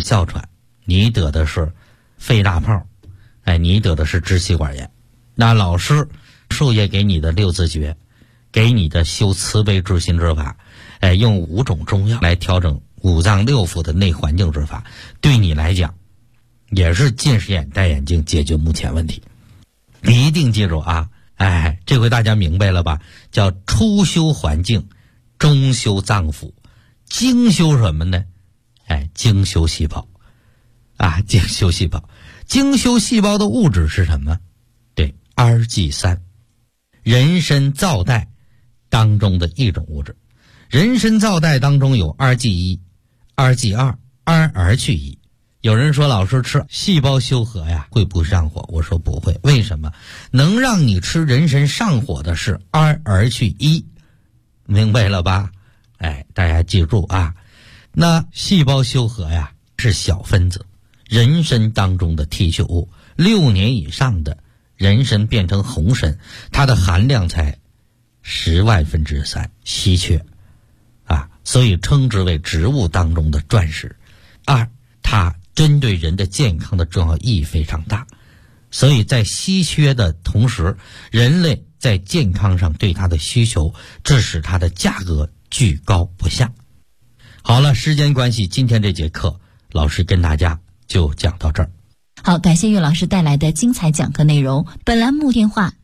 哮喘，你得的是肺大泡，你得的是支气管炎。那老师授业给你的六字诀，给你的修慈悲治心之法，用5种中药来调整五脏六腑的内环境之法，对你来讲也是近视眼戴眼镜解决目前问题。你一定记住啊，这回大家明白了吧？叫初修环境，中修脏腑，精修什么呢？精修细胞精修细胞。精修细胞的物质是什么？对，Rg3，人参皂苷当中的一种物质。人参皂苷当中有 Rg1、Rg2、RR1。有人说老师吃细胞修和呀会不上火？我说不会。为什么？能让你吃人参上火的是 RR1，明白了吧？大家记住啊。那细胞修和呀是小分子，人参当中的提取物，6年以上的人参变成红参，它的含量才10万分之3，稀缺所以称之为植物当中的钻石。它针对人的健康的重要意义非常大，所以在稀缺的同时，人类在健康上对它的需求，致使它的价格居高不下。好了，时间关系，今天这节课老师跟大家就讲到这儿。 好，感谢岳老师带来的精彩讲课内容。本栏目电话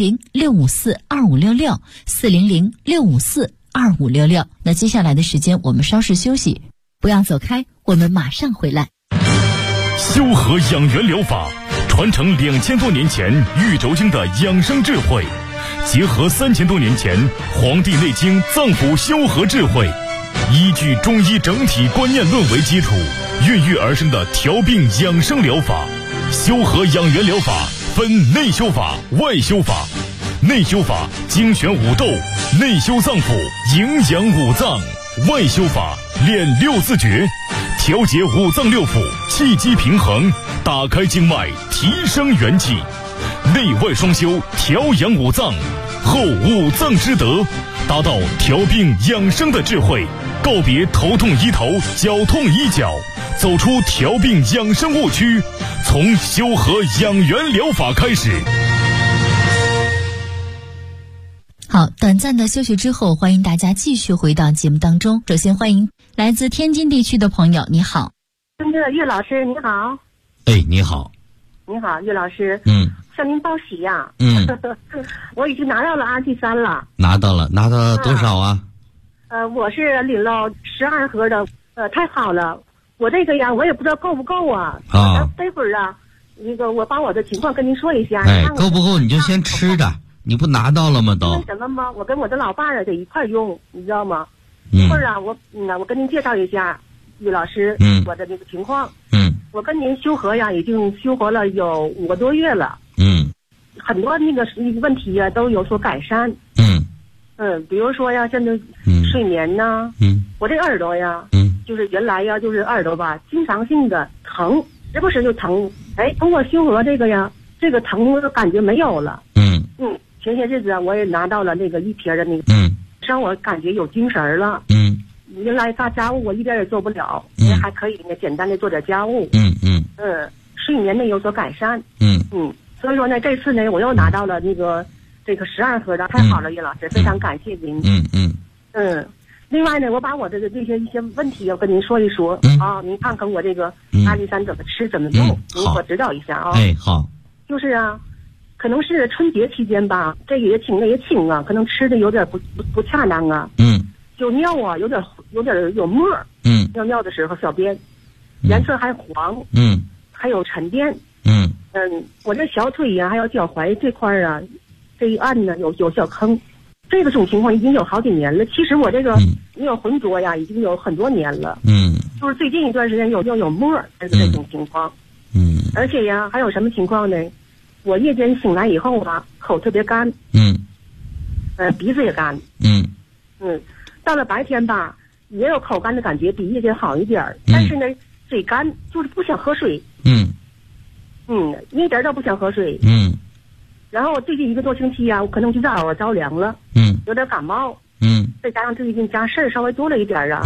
400-654-2566，400-654-2566。那接下来的时间我们稍事休息，不要走开，我们马上回来。 修和养元疗法传承2000多年前玉轴经的养生智慧，结合3000多年前《黄帝内经》脏腑修和智慧，依据中医整体观念论为基础，孕育而生的调病养生疗法。修和养元疗法分内修法、外修法。内修法精选五斗，内修脏腑，营养五脏；外修法练6字诀，调节五脏六腑，气机平衡，打开经脉，提升元气。内外双修，调养五脏，后五脏之德，达到调病养生的智慧，告别头痛医头，脚痛医脚，走出调病养生误区，从修和养元疗法开始。 好，短暂的休息之后，欢迎大家继续回到节目当中。首先欢迎来自天津地区的朋友，你好。 岳老师你好。 你好。 你好，岳老师。向您报喜呀。我已经拿到了RG3了。 拿到了多少啊？ 我是领了12盒的。太好了。我这个呀，我也不知道够不够啊。这会儿啊，我把我的情况跟您说一下。 够不够你就先吃着。你不拿到了吗？都什么吗？我跟我的老伴儿得一块用，你知道吗？一会儿啊，我跟您介绍一下，岳老师，我的那个情况。我跟您修和呀，已经修和了有5个多月了。很多那个问题呀都有所改善。比如说呀，现在睡眠呢，我这耳朵呀，就是原来呀，就是耳朵吧，经常性的疼，时不时就疼。通过修和这个呀，这个疼的感觉没有了。前些日子啊，我也拿到了那个1瓶的那个，让我感觉有精神了。原来大家务我一点也做不了，还可以简单的做点家务。睡眠呢有所改善。所以说呢，这次呢我又拿到了这个12盒的，太好了，岳老师，非常感谢您。另外呢，我把我的这些一些问题要跟您说一说您看看我这个RG3怎么吃怎么用，您给我指导一下啊。 好。就是啊。可能是春节期间吧，这个也请那也请啊，可能吃的有点不恰当啊。就尿啊，有点有沫。尿的时候小便颜色还黄。还有沉淀。我这小腿呀，还有脚踝这块啊，这一按呢有小坑。这种情况已经有好几年了。其实我这个没有浑浊呀，已经有很多年了。就是最近一段时间有沫这种情况。而且呀，还有什么情况呢？我夜间醒来以后啊，口特别干。鼻子也干。到了白天吧，也有口干的感觉，比夜间好一点。但是呢，嘴干，就是不想喝水。一点都不想喝水。然后最近1个多星期啊，我可能就是耳朵着凉了。有点感冒。再加上最近家事儿稍微多了一点啊。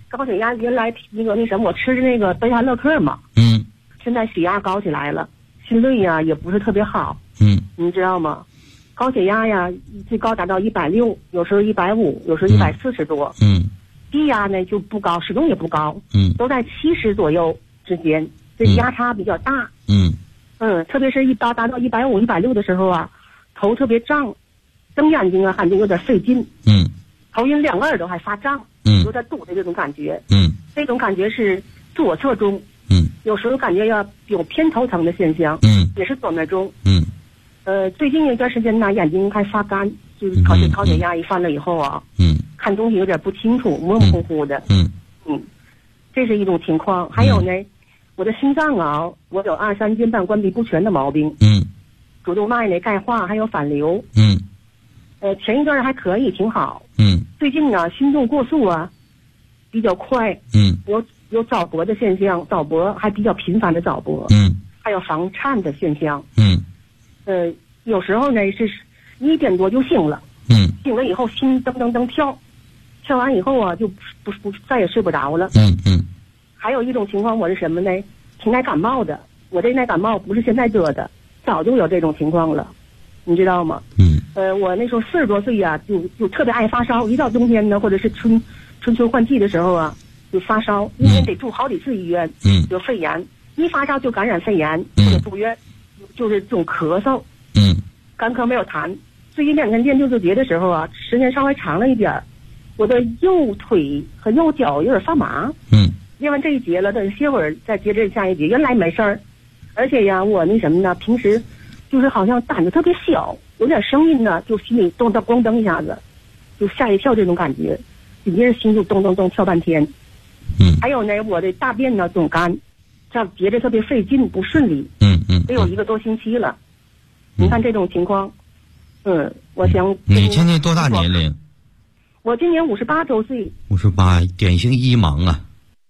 高血压原来那什么，我吃的那个贝塔乐克嘛，现在血压高起来了，心率呀也不是特别好，你知道吗？高血压呀最高达到160，有时候150，有时候140多，低压呢就不高，始终也不高，都在70左右之间，这压差比较大，特别是达到150、160的时候啊，头特别胀，睁眼睛啊感觉有点费劲，头晕两个耳朵还发胀，有点堵的这种感觉，这种感觉是左侧中，有时候感觉要有偏头疼的现象，也是左面中，最近一段时间呢，眼睛还发干，就是高血压一犯了以后啊，看东西有点不清楚，模模糊糊的，这是一种情况。还有呢，我的心脏啊，我有2、3间半关闭不全的毛病，主动脉呢钙化还有反流，前一段还可以挺好，最近呢心动过速啊比较快，有早搏的现象，早搏还比较频繁的早搏，还有房颤的现象，有时候呢是1点多就醒了，醒了以后心噔噔噔跳，跳完以后啊就不再也睡不着了，还有一种情况我是什么呢？挺耐感冒的，我这耐感冒不是现在得的，早就有这种情况了，你知道吗？我那时候40多岁呀，就特别爱发烧，一到冬天呢，或者是春秋换季的时候啊，就发烧，一年得住好几次医院，有肺炎，一发烧就感染肺炎，或者住院，就是这种咳嗽，干咳没有痰。最近2天练六字诀的时候啊，时间稍微长了一点，我的右腿和右脚有点发麻，练完这一节了，等歇会儿再接着下一节，原来没事儿，而且呀，我那什么呢，平时就是好像胆子特别小，有点声音呢，就心里咚咚咣噔一下子，就吓一跳这种感觉，紧接着心就咚咚咚跳半天。还有呢，我的大便呢总干，这样结着特别费劲，不顺利。得有1个多星期了。你看这种情况，我想你今年多大年龄？ 我今年58周岁。 58，典型一盲啊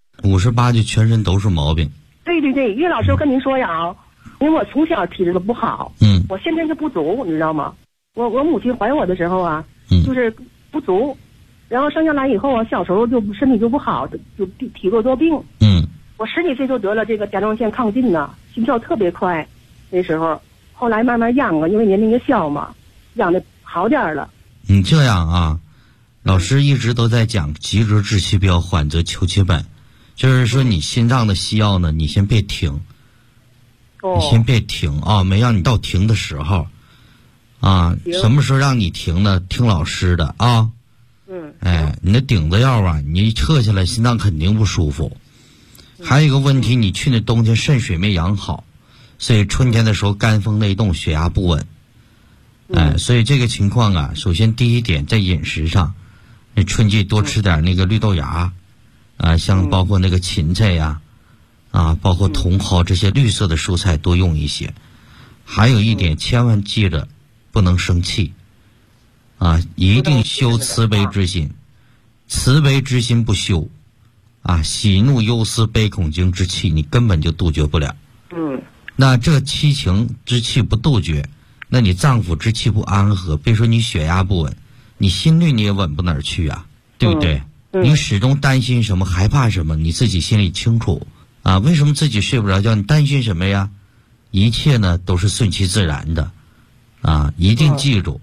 ，58就全身都是毛病。 对，岳老师，我跟您说呀，因为我从小体质都不好，我先天就不足，你知道吗？我母亲怀我的时候啊，就是不足，然后生下来以后啊，小时候就身体就不好，就体弱多病。我10几岁就得了这个甲状腺亢进呢，心跳特别快，那时候，后来慢慢养啊，因为年龄也小嘛，养的好点了。 你这样啊，老师一直都在讲急则治其标，缓则求其本，就是说你心脏的西药呢，你先别停。你先别停啊，没让你到停的时候啊。什么时候让你停呢？听老师的啊。你那顶子药啊，你一撤下来，心脏肯定不舒服。还有一个问题，你去那冬天肾水没养好，所以春天的时候肝风内动，血压不稳。所以这个情况啊，首先第一点在饮食上，你春季多吃点那个绿豆芽，像包括那个芹菜呀。包括茼蒿这些绿色的蔬菜多用一些。还有一点，千万记着不能生气一定修慈悲之心，慈悲之心不修喜怒忧思悲恐惊之气你根本就杜绝不了。那这七情之气不杜绝，那你脏腑之气不安和，别说你血压不稳，你心率你也稳不哪儿去啊，对不对？你始终担心什么害怕什么，你自己心里清楚为什么自己睡不着觉？你担心什么呀？一切呢都是顺其自然的一定记住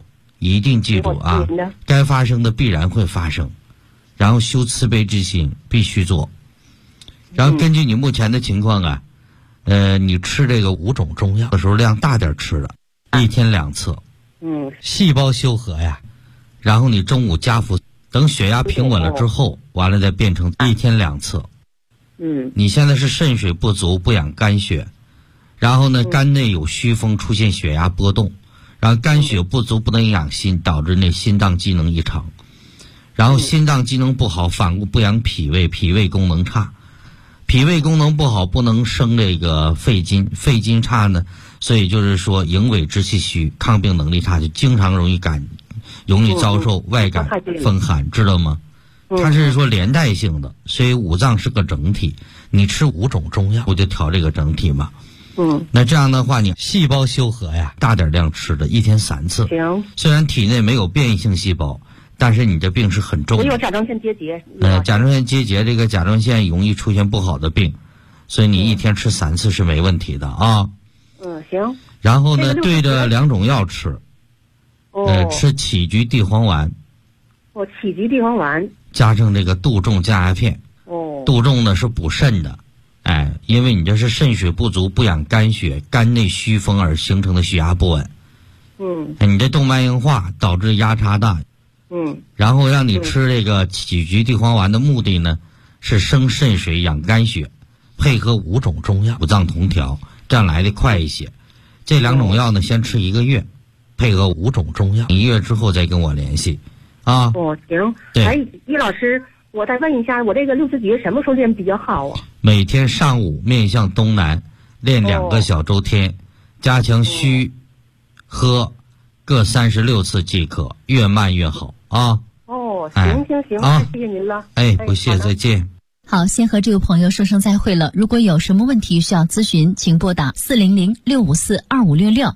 该发生的必然会发生，然后修慈悲之心必须做。然后根据你目前的情况你吃这个5种中药的时候量大点吃了，1天2次。细胞修和呀，然后你中午加服，等血压平稳了之后，完了再变成1天2次。你现在是肾水不足，不养肝血，然后呢，肝内有虚风，出现血压波动，然后肝血不足，不能养心，导致那心脏机能异常，然后心脏机能不好，反过不养脾胃，脾胃功能差，脾胃功能不好，不能生这个肺金，肺金差呢，所以就是说营卫之气虚，抗病能力差，就经常容易遭受外感风寒，知道吗？它是说连带性的，所以五脏是个整体，你吃5种中药不就调这个整体吗？那这样的话，你细胞修和呀，大点量吃的，1天3次。虽然体内没有变异性细胞， 但是你这病是很重的。 我有甲状腺结节。 甲状腺结节，这个甲状腺容易出现不好的病，所以你一天吃3次是没问题的啊。 行。 然后呢，对着2种药吃。吃杞菊地黄丸。 杞菊地黄丸。 加上这个杜仲降压片。杜仲呢是补肾的，因为你这是肾血不足，不养肝血，肝内虚风而形成的血压不稳。你这动脉硬化导致压差大。然后让你吃这个杞菊地黄丸的目的呢，是生肾水养肝血，配合5种中药，五脏同调，这样来的快一些。这2种药呢，先吃1个月，配合5种中药，1个月之后再跟我联系，啊。 行。对。叶老师，我再问一下，我这个60节什么时候练比较好啊？ 每天上午面向东南练2个小周天，加强虚、喝各36次即可，越慢越好啊。 行，谢谢您了。 不谢，再见。 好，先和这个朋友说声再会了。如果有什么问题需要咨询，请拨打400-654-2566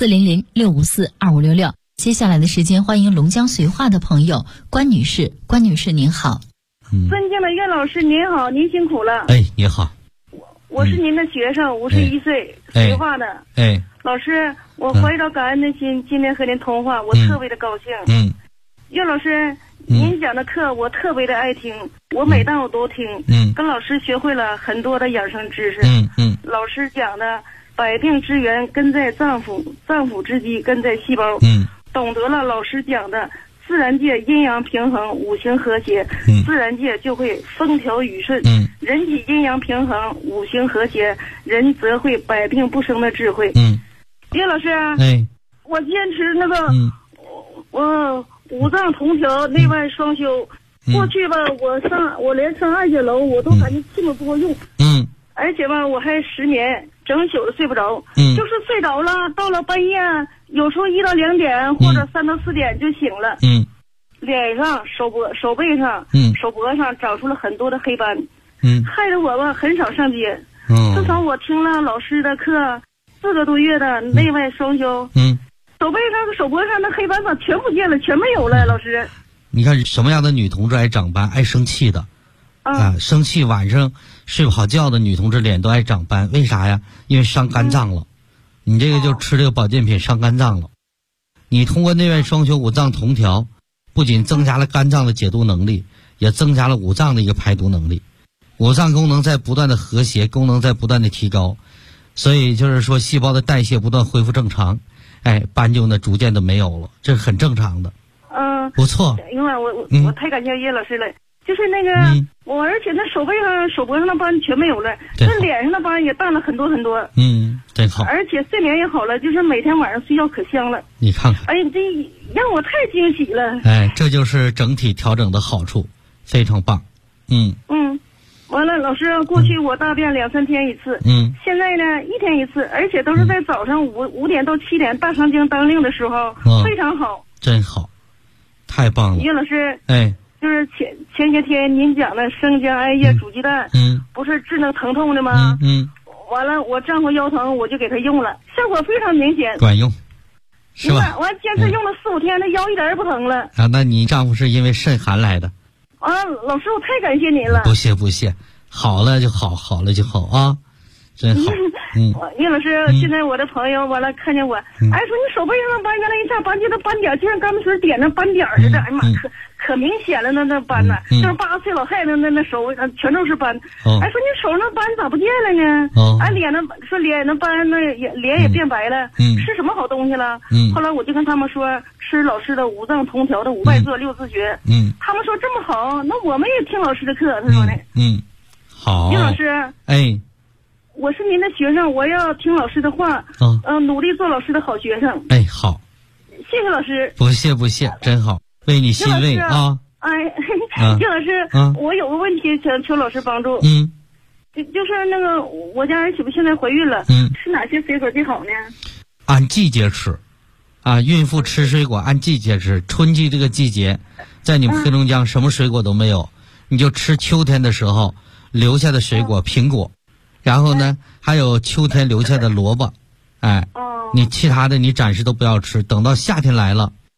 400-654-2566。接下来的时间，欢迎龙江绥化的朋友关女士。关女士您好。 尊敬的岳老师您好，您辛苦了。 你好。 我是您的学生，51岁，绥化的。老师，我怀着感恩的心，今天和您通话，我特别的高兴。岳老师，您讲的课我特别的爱听，我每当我都听。跟老师学会了很多的养生知识。老师讲的百病之源根在脏腑，脏腑之基根在细胞。懂得了老师讲的自然界阴阳平衡，五行和谐，自然界就会风调雨顺。人体阴阳平衡，五行和谐，人则会百病不生的智慧。岳老师，我坚持那个，我五脏同调，内外双修。过去吧，我连上2节楼我都感觉气不够用。而且吧，我还失眠，整宿的睡不着。就是睡着了，到了半夜，有时候1到2点或者3到4点就醒了。脸上、手背上、手脖上长出了很多的黑斑。害得我吧很少上街。自从我听了老师的课4个多月的内外双修，手背上、手脖上的黑斑全不见了，全没有了。老师， 你看什么样的女同志爱长斑？爱生气的。生气晚上睡不好觉的女同志脸都爱长斑，为啥呀？因为伤肝脏了。你这个就吃这个保健品伤肝脏了。你通过内外双修五脏同调，不仅增加了肝脏的解毒能力，也增加了五脏的一个排毒能力。五脏功能在不断的和谐，功能在不断的提高，所以就是说细胞的代谢不断恢复正常，斑就呢逐渐的没有了，这是很正常的。不错。 因为我太感谢叶老师了。就是那个而且那手背上、手脖上的斑全没有了，那脸上的斑也淡了很多很多。 真好。 而且睡眠也好了，就是每天晚上睡觉可香了。 你看看。 这让我太惊喜了。 这就是整体调整的好处，非常棒。 完了，老师，过去我大便2、3天一次。现在呢1天一次，而且都是在早上5点到7点大肠经当令的时候，非常好。 真好，太棒了。 岳老师。就是前些天您讲的生姜、艾叶、煮鸡蛋，不是治那疼痛的吗？完了，我丈夫腰疼，我就给他用了，效果非常明显， 管用，是吧？ 完坚持用了4、5天，那腰一点也不疼了。 那你丈夫是因为肾寒来的？ 老师，我太感谢您了。 不谢，好了就好，好了就好啊，真好。 叶老师，现在我的朋友完了看见我，说你手背上的斑，原来一下斑结的斑点，就像钢丝点的斑点似的，哎呀妈，可明显了，那斑呢，就是80岁老太太那手全都是斑。说你手上斑咋不见了呢？脸那斑那脸也变白了，吃什么好东西了？后来我就跟他们说，吃老师的五脏同调的5败作6字诀。他们说这么好，那我们也听老师的课。他说的。 好。 叶老师。我是您的学生，我要听老师的话，努力做老师的好学生。 好， 谢谢老师。 不谢，真好，为你欣慰啊。 叶老师，我有个问题想求老师帮助。就是那个我家儿媳妇现在怀孕了，吃哪些水果最好呢？ 按季节吃，孕妇吃水果按季节吃。春季这个季节，在你们黑龙江什么水果都没有，你就吃秋天的时候留下的水果，苹果。然后呢，还有秋天留下的萝卜，你其他的你暂时都不要吃，等到夏天来了，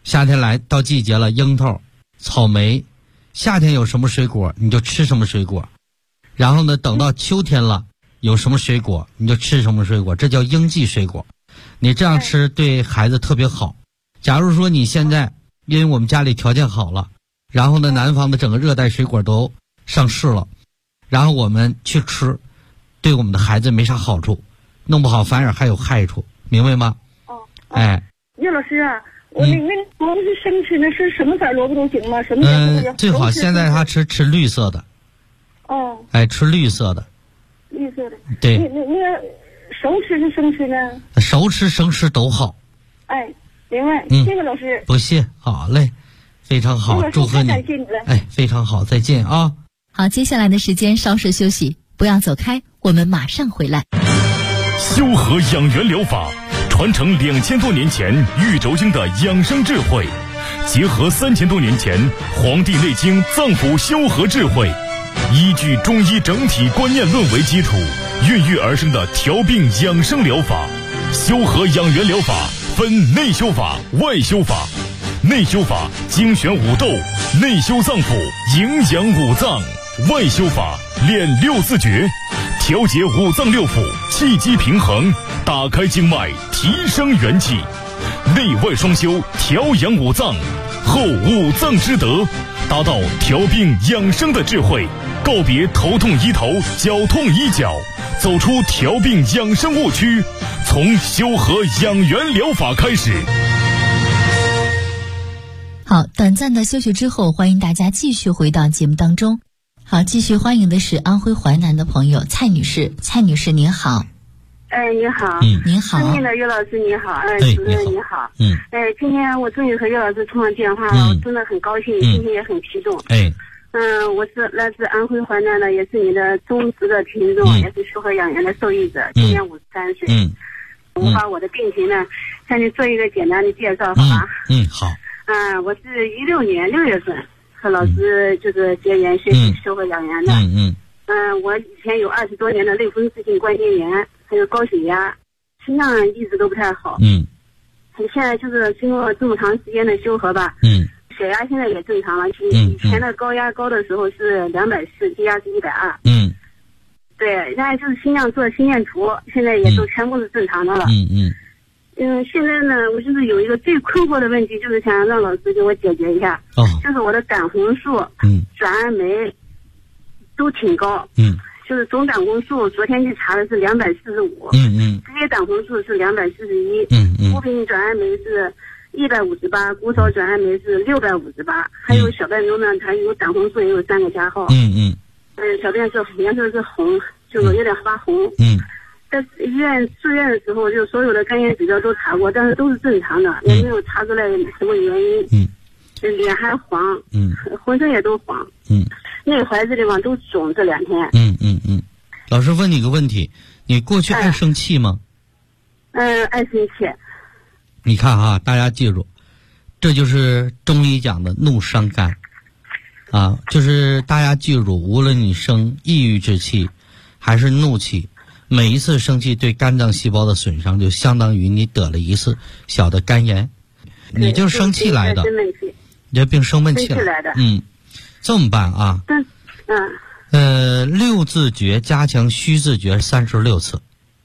夏天来到季节了，樱桃、草莓，夏天有什么水果你就吃什么水果，然后呢，等到秋天了，有什么水果你就吃什么水果，这叫应季水果。你这样吃对孩子特别好。假如说你现在因为我们家里条件好了，然后呢，南方的整个热带水果都上市了，然后我们去吃，对我们的孩子没啥好处，弄不好反而还有害处，明白吗？哎， 叶老师啊，我那萝卜是生吃的，是什么色萝卜都行吗？什么最好现在他吃绿色的。 哦。 哎，吃绿色的。 绿色的。 对。 那个熟吃是生吃呢？ 熟吃生吃都好。 哎，明白。谢谢老师。 不谢，好嘞，非常好，祝贺你。 感谢你了。 哎，非常好，再见啊。 好，接下来的时间稍事休息，不要走开，我们马上回来。 修和养元疗法传承2000多年前玉轴经的养生智慧，结合3000多年前《黄帝内经》脏腑修和智慧，依据中医整体观念论为基础，孕育而生的调病养生疗法。修和养元疗法分内修法、外修法。内修法精选五斗，内修脏腑，营养五脏；外修法练六字诀，调节五脏六腑，气机平衡，打开经脉，提升元气。内外双修，调养五脏，后五脏之德，达到调病养生的智慧。告别头痛医头，脚痛医脚，走出调病养生误区，从修和养元疗法开始。 好，短暂的休息之后，欢迎大家继续回到节目当中。好，继续欢迎的是安徽淮南的朋友蔡女士。蔡女士您好。 哎，你好。 您好。 尊敬的岳老师你好。主任你好。今天我终于和岳老师通了电话了，我真的很高兴，心情也很激动。我是来自安徽淮南的，也是你的忠实的听众，也是修和养元的受益者，今年53岁。我把我的病情呢，向你做一个简单的介绍，好吧？ 好。 我是16年6月份和老师就是结缘学习修和养元的。我以前有20多年的类风湿性关节炎，还有高血压，心脏一直都不太好。现在就是经过这么长时间的修和吧。血压现在也正常了，以前的高压高的时候是240，低压是120。对，现在就是心脏做心电图，现在也都全部是正常的了。现在呢，我就是有一个最困惑的问题，就是想让老师给我解决一下。就是我的胆红素、转氨酶都挺高。就是总胆红素昨天去查的是245。直接胆红素是241。无品转氨酶是158，骨少转氨酶是658，还有小便中呢，它有胆红素也有3个加号。小便是颜色是红，就是有点发红。在医院住院的时候，就所有的肝炎指标都查过，但是都是正常的，也没有查出来什么原因。脸还黄，浑身也都黄。内怀这地方都肿，这2天。 老师问你个问题，你过去爱生气吗？ 爱生气。 你看啊，大家记住，这就是中医讲的怒伤肝啊，就是大家记住，无论你生抑郁之气还是怒气，每一次生气对肝脏细胞的损伤就相当于你得了一次小的肝炎，你就生气来的，你这病生闷气来的。 这么办啊？6字诀加强虚字诀36次。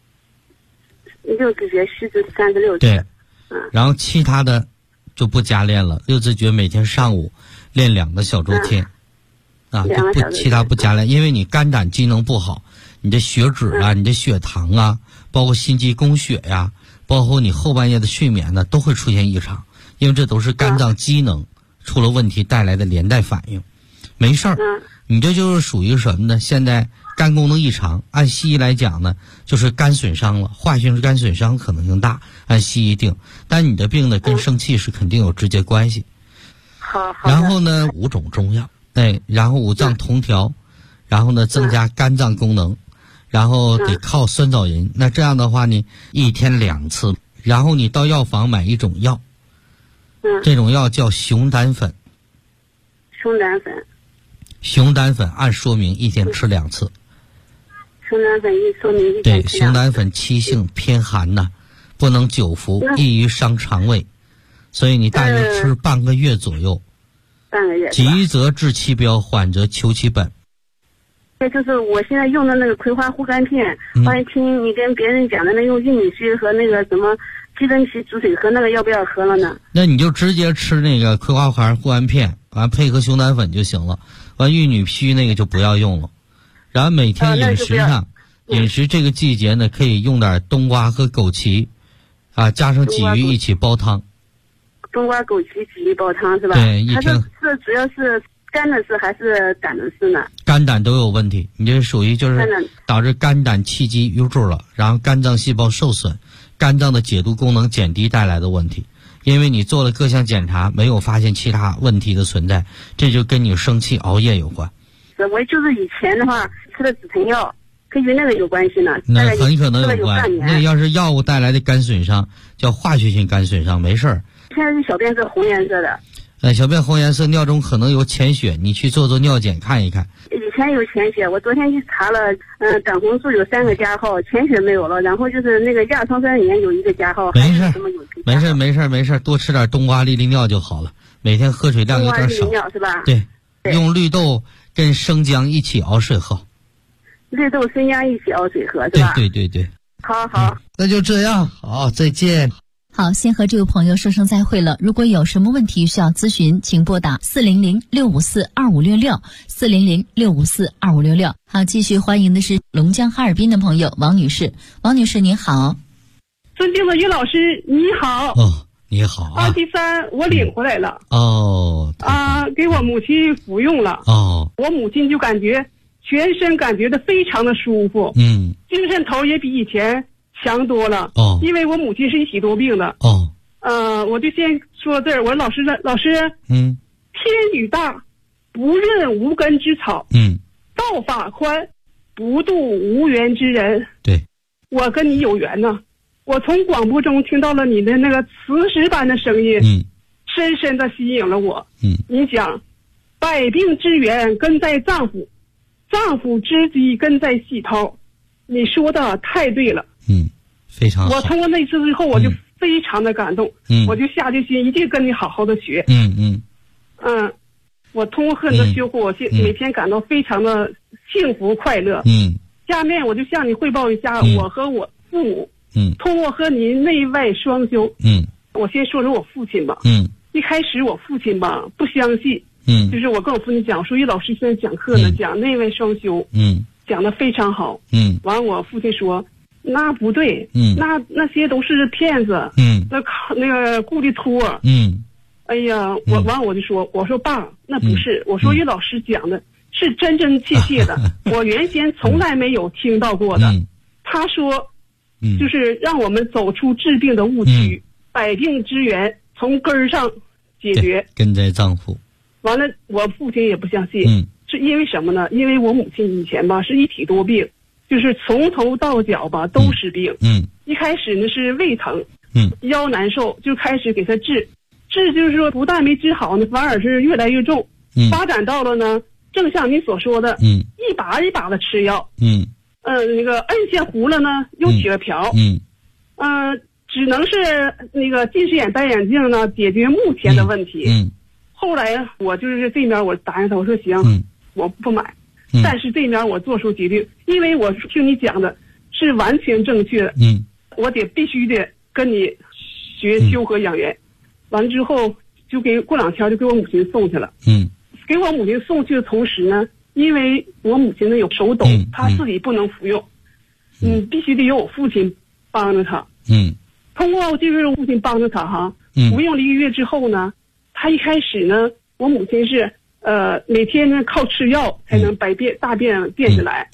6字诀虚字36次。 对。然后其他的就不加练了，6字诀每天上午练2个小周天。其他不加练，因为你肝胆机能不好，你的血脂啊，你的血糖啊，包括心肌供血呀，包括你后半夜的睡眠呢，都会出现异常，因为这都是肝脏机能出了问题带来的连带反应。没事儿，你这就是属于什么呢？现在肝功能异常，按西医来讲呢，就是肝损伤了，化性肝损伤可能性大，按西医定。但你的病呢，跟生气是肯定有直接关系。 好。 然后呢，5种中药，然后五脏同调，然后呢增加肝脏功能，然后得靠酸枣仁。那这样的话呢，一天2次，然后你到药房买一种药，这种药叫熊胆粉。熊胆粉按说明一天吃2次。 熊胆粉一说明一天吃2次。 对，熊胆粉气性偏寒呐，不能久服，易于伤肠胃， 所以你大约吃半个月左右。 半个月。 急则治其标，缓则求其本。 这就是我现在用的那个葵花护肝片，我也听你跟别人讲的那用玉米须和那个什么鸡苓皮煮水喝，那个要不要喝了呢？ 那你就直接吃那个葵花护肝片，完配合熊胆粉就行了。完玉米须那个就不要用了。然后每天饮食上，饮食这个季节呢，可以用点冬瓜和枸杞，加上鲫鱼一起煲汤。 冬瓜、枸杞、鲫鱼煲汤是吧？ 对， 它是主要是肝的事还是胆的事呢？ 肝胆都有问题，你这属于就是导致肝胆气机淤住了，然后肝脏细胞受损，肝脏的解毒功能减低带来的问题。因为你做了各项检查，没有发现其他问题的存在，这就跟你生气熬夜有关。 我就是以前的话吃的止疼药，跟那个有关系呢。 那很可能有关。那要是药物带来的肝损伤，叫化学性肝损伤，没事儿。 现在是小便是红颜色的。 小便红颜色，尿中可能有潜血，你去做尿检看一看。 以前有潜血，我昨天去查了，胆红素有3个加号，潜血没有了，然后就是那个亚硝酸盐有1个加号。 没事，多吃点冬瓜、利利尿就好了。每天喝水量有点少。 冬瓜利利尿是吧？ 对，用绿豆跟生姜一起熬水喝。 绿豆生姜一起熬水喝是吧？ 对。 好， 那就这样，好，再见。 好，先和这位朋友说声再会了。如果有什么问题需要咨询，请拨打400-654-2566，400-654-2566。好，继续欢迎的是龙江哈尔滨的朋友王女士。王女士您好。 尊敬的于老师你好。 你好啊。23我领回来了。给我母亲服用了。我母亲就感觉全身感觉的非常的舒服。精神头也比以前强多了。因为我母亲是一体多病的。我就先说这儿，我说老师，天宇大，不润无根之草。道法宽，不渡无缘之人。 对， 我跟你有缘呢。我从广播中听到了你的那个磁石般的声音，深深的吸引了我。你讲，百病之源根在脏腑，脏腑之基根在细胞。你说的太对了。 非常好。 我通过那次之后，我就非常的感动。我就下决心一定跟你好好的学。我通过很多修复，我每天感到非常的幸福快乐。下面我就向你汇报一下我和我父母通过和您内外双修。我先说说我父亲吧。一开始我父亲吧不相信。就是我跟我父亲讲说，于老师现在讲课呢，讲内外双修。讲得非常好。完我父亲说那不对。那些都是骗子。那个故意托。哎呀，我就说，我说爸，那不是，我说于老师讲的是真真切切的，我原先从来没有听到过的。他说，就是让我们走出治病的误区，百病之源从根儿上解决， 根在脏腑。 完了，我父亲也不相信。是因为什么呢？因为我母亲以前吧是一体多病，就是从头到脚吧都是病。一开始呢是胃疼，腰难受，就开始给他治，就是说不但没治好呢，反而是越来越重。发展到了呢，正像你所说的，一把一把的吃药。那个摁下糊了呢，又起了瓢。只能是那个近视眼戴眼镜呢，解决目前的问题。后来我就是这面我答应他，我说行，我不买。但是这面我做出决定，因为我听你讲的是完全正确的。我必须得跟你学修和养元。完了之后就过2天就给我母亲送去了。给我母亲送去的同时呢，因为我母亲呢有手抖，她自己不能服用。必须得有我父亲帮着她。通过就是我父亲帮着她服用了1个月之后呢，她一开始呢，我母亲是每天呢靠吃药才能把大便变下来。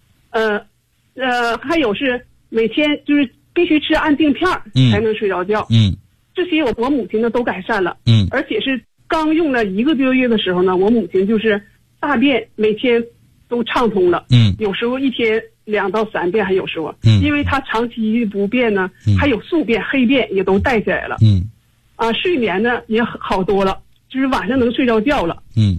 还有是每天就是必须吃安定片才能睡着觉。这些我母亲呢都改善了。而且是刚用了1个多月的时候呢，我母亲就是大便每天都畅通了。有时候1天2到3遍，还有时候因为她长期不便呢，还有宿便黑便也都带起来了。睡眠呢也好多了，就是晚上能睡着觉了。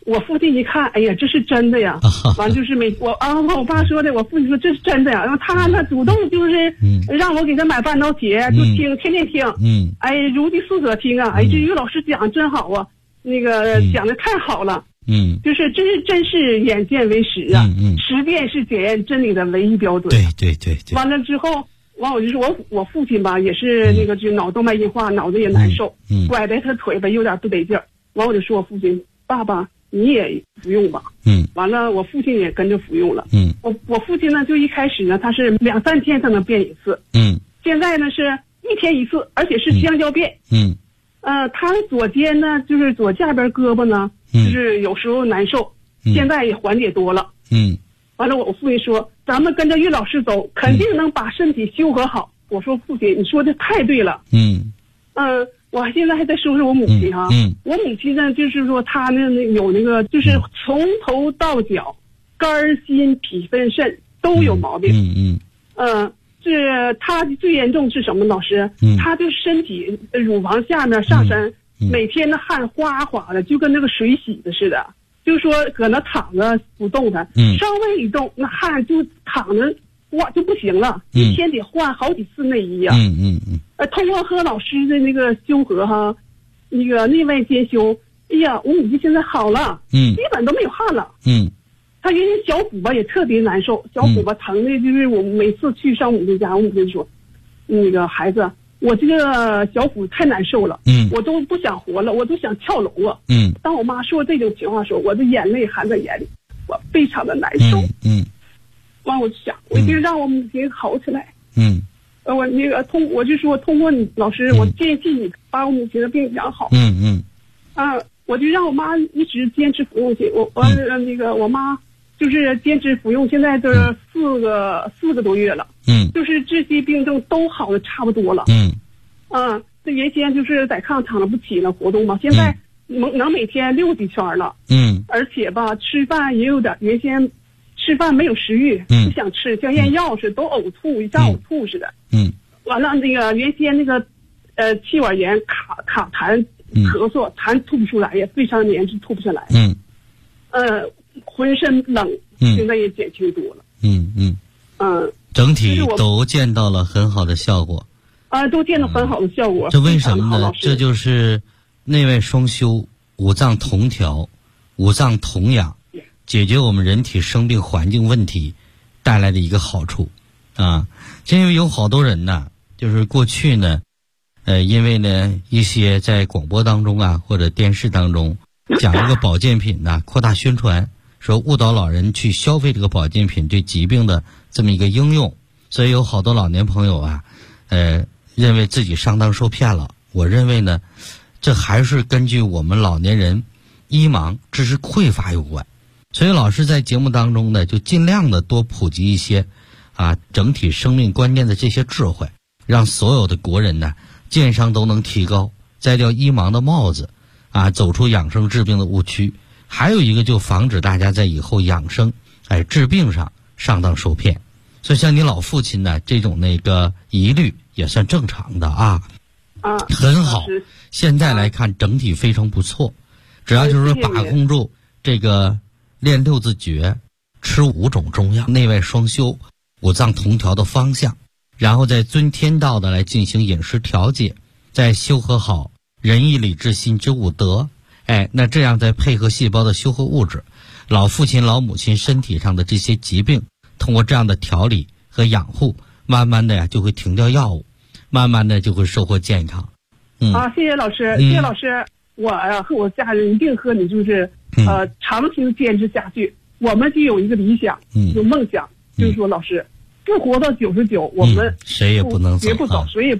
我父亲一看，哎呀，这是真的呀！完就是我爸说的，我父亲说这是真的呀。然后他呢主动就是让我给他买半导体，就听，天天听。哎，如饥似渴听啊！哎，这于老师讲的真好啊，那个讲的太好了。就是真是眼见为实啊。实践是检验真理的唯一标准。 对。 完了之后，我就说我父亲吧，也是那个就脑动脉硬化，脑子也难受，拐在他腿吧有点不得劲儿。完我就说我父亲，爸爸。你也服用吧，完了，我父亲也跟着服用了，我父亲呢，就一开始呢，他是2-3天才能变一次，现在呢是1天1次，而且是香蕉变，他左肩呢，就是左下边胳膊呢，就是有时候难受，现在也缓解多了，完了，我父亲说，咱们跟着于老师走，肯定能把身体修和好。我说父亲，你说的太对了，我现在还在收拾我母亲哈，我母亲呢，就是说她呢有那个，就是从头到脚，肝心脾肺肾都有毛病。是她最严重是什么？老师，她就身体乳房下面上身，每天的汗哗哗的，就跟那个水洗的似的。就说搁那躺着不动弹，稍微一动，那汗就躺着。哇，就不行了，一天得换好几次内衣啊。通过和老师的那个修和哈，那个内外兼修，哎呀，我母亲现在好了，基本都没有汗了。她原先小腹吧也特别难受，小腹吧疼的，就是我每次去上母亲家，我母亲说，那个孩子，我这个小腹太难受了，我都不想活了，我都想跳楼啊。当我妈说这种情况的时候，我的眼泪含在眼里，我非常的难受。完我就想，我一定让我母亲好起来。我那个我就说通过你老师，我建议你把我母亲的病养好。我就让我妈一直坚持服用去。那个我妈就是坚持服用，现在都是4个多月了。就是这些病症都好的差不多了。这原先就是在炕躺着不起了活动嘛，现在能每天6几圈了。而且吧，吃饭也有点原先。吃饭没有食欲，不想吃，像咽药似的，都呕吐，像呕吐似的。完了那个原先那个气管炎卡痰咳嗽，痰吐不出来，也非常严重，吐不下来。浑身冷，现在也减轻多了。 整体都见到了很好的效果。 都见到很好的效果。 这为什么呢？这就是内外双修、五脏同调、五脏同养。解决我们人体生病环境问题带来的一个好处啊，因为有好多人呢，就是过去呢，因为呢一些在广播当中啊或者电视当中讲这个保健品呢，扩大宣传，说误导老人去消费这个保健品对疾病的这么一个应用，所以有好多老年朋友啊，认为自己上当受骗了。我认为呢，这还是根据我们老年人医盲知识匮乏有关。所以老师在节目当中呢，就尽量的多普及一些整体生命观念的这些智慧，让所有的国人呢健商都能提高，摘掉医盲的帽子走出养生治病的误区。还有一个就防止大家在以后养生治病上上当受骗。所以像你老父亲呢这种那个疑虑也算正常的很好。现在来看整体非常不错，只要就是说把控住这个练6字诀，吃5种中药，内外双修、五脏同调的方向，然后再遵天道的来进行饮食调节，再修和好仁义礼智信之5德。那这样再配合细胞的修和物质，老父亲老母亲身体上的这些疾病，通过这样的调理和养护，慢慢的呀就会停掉药物，慢慢的就会收获健康。 谢谢老师，谢谢老师。我和我家人一定和你就是长期坚持下去。我们就有一个理想，有梦想，就是说老师不活到99，我们谁也不能走， 谁也不